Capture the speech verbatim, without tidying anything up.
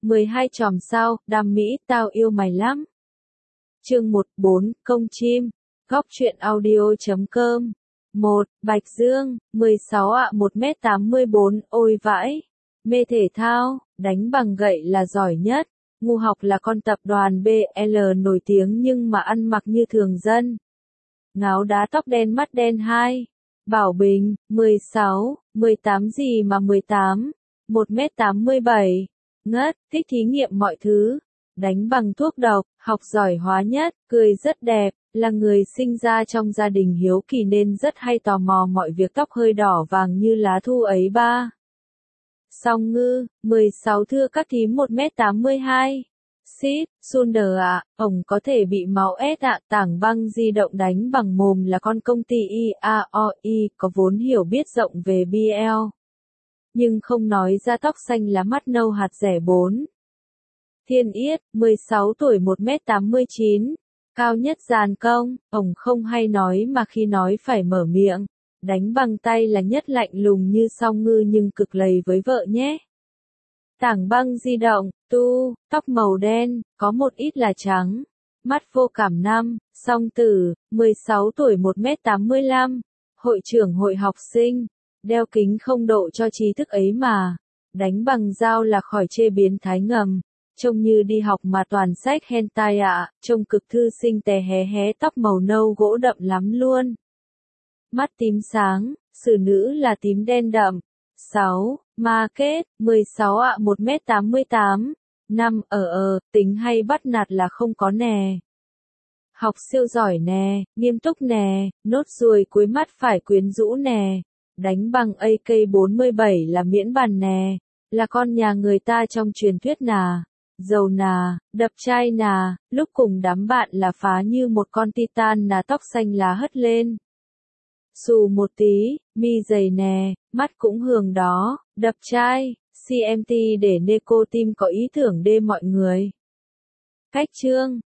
mười hai chòm sao, đam mỹ, tao yêu mày lắm. Chương một bốn, công chim, góc truyện audio chấm com. một. Bạch Dương, mười sáu ạ, một mét tám mươi bốn, ôi vãi. Mê thể thao, đánh bằng gậy là giỏi nhất. Ngu học là con tập đoàn bê lờ nổi tiếng nhưng mà ăn mặc như thường dân. Ngáo đá tóc đen mắt đen hai. Bảo Bình, mười sáu, mười tám gì mà mười tám, một mét tám mươi bảy. Ngất, thích thí nghiệm mọi thứ. Đánh bằng thuốc độc, học giỏi hóa nhất, cười rất đẹp, là người sinh ra trong gia đình hiếu kỳ nên rất hay tò mò mọi việc tóc hơi đỏ vàng như lá thu ấy ba. Song Ngư, mười sáu thưa các thím một mét tám mươi hai. Xít, Sunder ạ, ổng có thể bị máu ép ạ, tảng băng di động đánh bằng mồm là con công ty i a o i có vốn hiểu biết rộng về bê lờ. Nhưng không nói ra tóc xanh lá mắt nâu hạt rẻ bốn. Thiên Yết, mười sáu tuổi một mét tám mươi chín, cao nhất dàn công, ổng không hay nói mà khi nói phải mở miệng, đánh bằng tay là nhất lạnh lùng như Song Ngư nhưng cực lầy với vợ nhé. Tảng băng di động, tu, tóc màu đen, có một ít là trắng, mắt vô cảm năm, Song Tử, mười sáu tuổi một mét tám mươi lăm, hội trưởng hội học sinh, đeo kính không độ cho trí thức ấy mà, đánh bằng dao là khỏi chê biến thái ngầm. Trông như đi học mà toàn sách hentai ạ, à, trông cực thư sinh tè hé hé tóc màu nâu gỗ đậm lắm luôn. Mắt tím sáng, xử nữ là tím đen đậm. sáu. Market, mười sáu ạ, một mét tám mươi tám. năm. Ở ờ, tính hay bắt nạt là không có nè. Học siêu giỏi nè, nghiêm túc nè, nốt ruồi cuối mắt phải quyến rũ nè. Đánh bằng a ca bốn mươi bảy là miễn bàn nè, là con nhà người ta trong truyền thuyết nà. Dầu nà, đập chai nà, lúc cùng đám bạn là phá như một con titan nà, tóc xanh lá hất lên. Xù một tí, mi dày nè, mắt cũng hường đó, đập chai, xê em tê để Neko Team có ý tưởng đê mọi người. Cách chương,